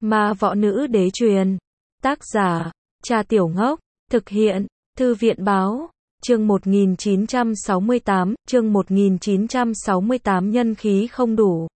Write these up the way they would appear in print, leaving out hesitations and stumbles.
Ma võ nữ đế truyền. Tác giả, Cha Tiểu Ngốc. Thực hiện, Thư viện báo. Chương 1968, nhân khí không đủ.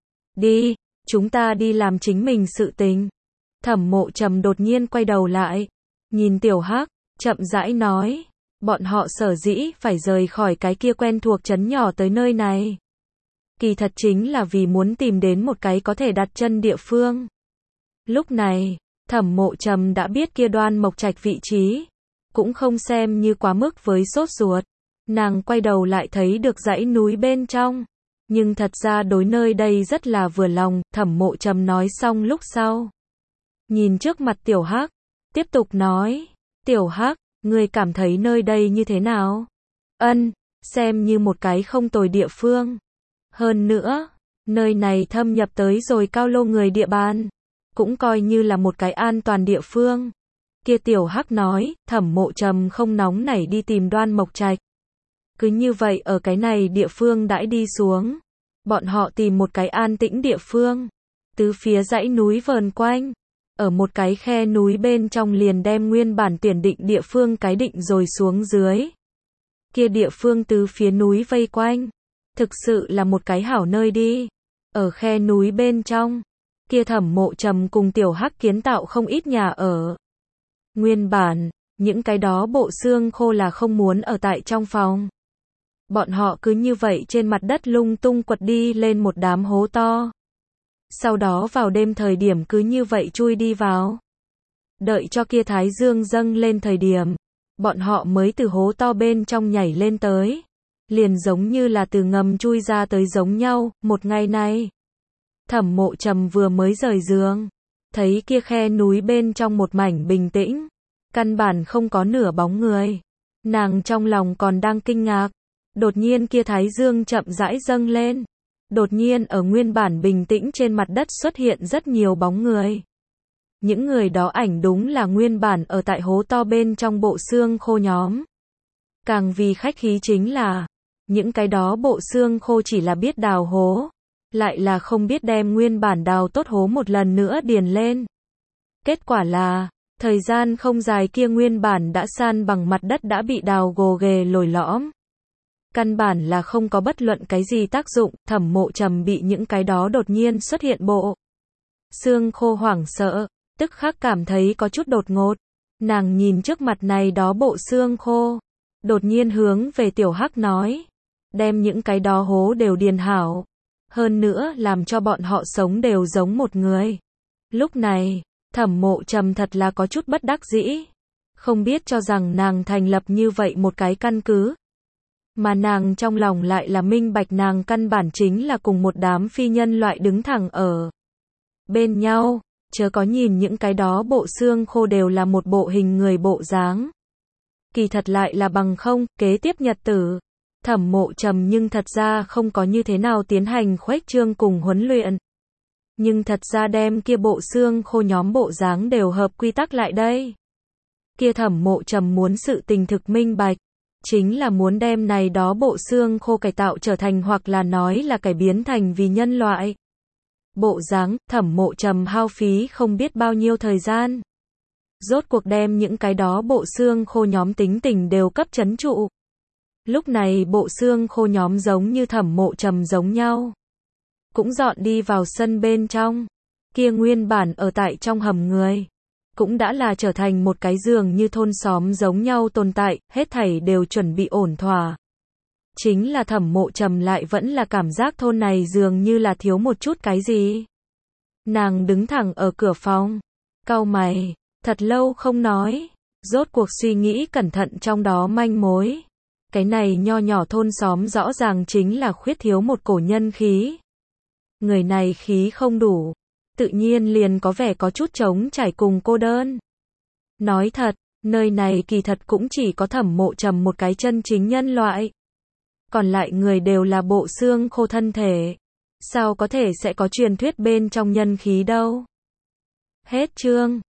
Đi, chúng ta đi làm chính mình sự tình. Thẩm Mộ Trầm đột nhiên quay đầu lại, nhìn Tiểu Hắc, chậm rãi nói, bọn họ sở dĩ phải rời khỏi cái kia quen thuộc trấn nhỏ tới nơi này. Kỳ thật chính là vì muốn tìm đến một cái có thể đặt chân địa phương. Lúc này, Thẩm Mộ Trầm đã biết kia Đoan Mộc Trạch vị trí, cũng không xem như quá mức với sốt ruột. Nàng quay đầu lại thấy được dãy núi bên trong, nhưng thật ra đối nơi đây rất là vừa lòng. Thẩm Mộ Trầm nói xong lúc sau, nhìn trước mặt Tiểu Hắc, tiếp tục nói, Tiểu Hắc, ngươi cảm thấy nơi đây như thế nào? Ân, xem như một cái không tồi địa phương. Hơn nữa, nơi này thâm nhập tới rồi Cao Lô người địa bàn, cũng coi như là một cái an toàn địa phương. Kia Tiểu Hắc nói, Thẩm Mộ Trầm không nóng nảy đi tìm Đoan Mộc Trạch. Cứ như vậy ở cái này địa phương đãi đi xuống. Bọn họ tìm một cái an tĩnh địa phương, tứ phía dãy núi vờn quanh, ở một cái khe núi bên trong liền đem nguyên bản tuyển định địa phương cái định rồi xuống dưới. Kia địa phương tứ phía núi vây quanh, thực sự là một cái hảo nơi đi. Ở khe núi bên trong, kia Thẩm Mộ Trầm cùng Tiểu Hắc kiến tạo không ít nhà ở. Nguyên bản, những cái đó bộ xương khô là không muốn ở tại trong phòng. Bọn họ cứ như vậy trên mặt đất lung tung quật đi lên một đám hố to. Sau đó vào đêm thời điểm cứ như vậy chui đi vào. Đợi cho kia thái dương dâng lên thời điểm, bọn họ mới từ hố to bên trong nhảy lên tới. Liền giống như là từ ngầm chui ra tới giống nhau. Một ngày này, Thẩm Mộ Trầm vừa mới rời giường, thấy kia khe núi bên trong một mảnh bình tĩnh, căn bản không có nửa bóng người. Nàng trong lòng còn đang kinh ngạc, đột nhiên kia thái dương chậm rãi dâng lên. Đột nhiên ở nguyên bản bình tĩnh trên mặt đất xuất hiện rất nhiều bóng người. Những người đó ảnh đúng là nguyên bản ở tại hố to bên trong bộ xương khô nhóm. Càng vì khách khí chính là, những cái đó bộ xương khô chỉ là biết đào hố, lại là không biết đem nguyên bản đào tốt hố một lần nữa điền lên. Kết quả là, thời gian không dài kia nguyên bản đã san bằng mặt đất đã bị đào gồ ghề lồi lõm. Căn bản là không có bất luận cái gì tác dụng. Thẩm Mộ Trầm bị những cái đó đột nhiên xuất hiện bộ xương khô hoảng sợ, tức khắc cảm thấy có chút đột ngột. Nàng nhìn trước mặt này đó bộ xương khô, đột nhiên hướng về Tiểu Hắc nói, đem những cái đó hố đều điền hảo, hơn nữa làm cho bọn họ sống đều giống một người. Lúc này, Thẩm Mộ Trầm thật là có chút bất đắc dĩ, không biết cho rằng nàng thành lập như vậy một cái căn cứ, mà nàng trong lòng lại là minh bạch nàng căn bản chính là cùng một đám phi nhân loại đứng thẳng ở bên nhau, chớ có nhìn những cái đó bộ xương khô đều là một bộ hình người bộ dáng. Kỳ thật lại là bằng không. Kế tiếp nhật tử, Thẩm Mộ Trầm nhưng thật ra không có như thế nào tiến hành khuếch trương cùng huấn luyện. Nhưng thật ra đem kia bộ xương khô nhóm bộ dáng đều hợp quy tắc lại đây. Kia Thẩm Mộ Trầm muốn sự tình thực minh bạch, chính là muốn đem này đó bộ xương khô cải tạo trở thành hoặc là nói là cải biến thành vì nhân loại. Bộ dáng. Thẩm Mộ Trầm hao phí không biết bao nhiêu thời gian, rốt cuộc đem những cái đó bộ xương khô nhóm tính tình đều cấp trấn trụ. Lúc này bộ xương khô nhóm giống như Thẩm Mộ Trầm giống nhau, cũng dọn đi vào sân bên trong. Kia nguyên bản ở tại trong hầm người, cũng đã là trở thành một cái giường như thôn xóm giống nhau tồn tại, hết thảy đều chuẩn bị ổn thỏa. Chính là Thẩm Mộ Trầm lại vẫn là cảm giác thôn này dường như là thiếu một chút cái gì. Nàng đứng thẳng ở cửa phòng, cau mày, thật lâu không nói, rốt cuộc suy nghĩ cẩn thận trong đó manh mối. Cái này nho nhỏ thôn xóm rõ ràng chính là khuyết thiếu một cổ nhân khí. Người này khí không đủ, tự nhiên liền có vẻ có chút trống trải cùng cô đơn. Nói thật, nơi này kỳ thật cũng chỉ có Thẩm Mộ Trầm một cái chân chính nhân loại. Còn lại người đều là bộ xương khô thân thể. Sao có thể sẽ có truyền thuyết bên trong nhân khí đâu? Hết chương.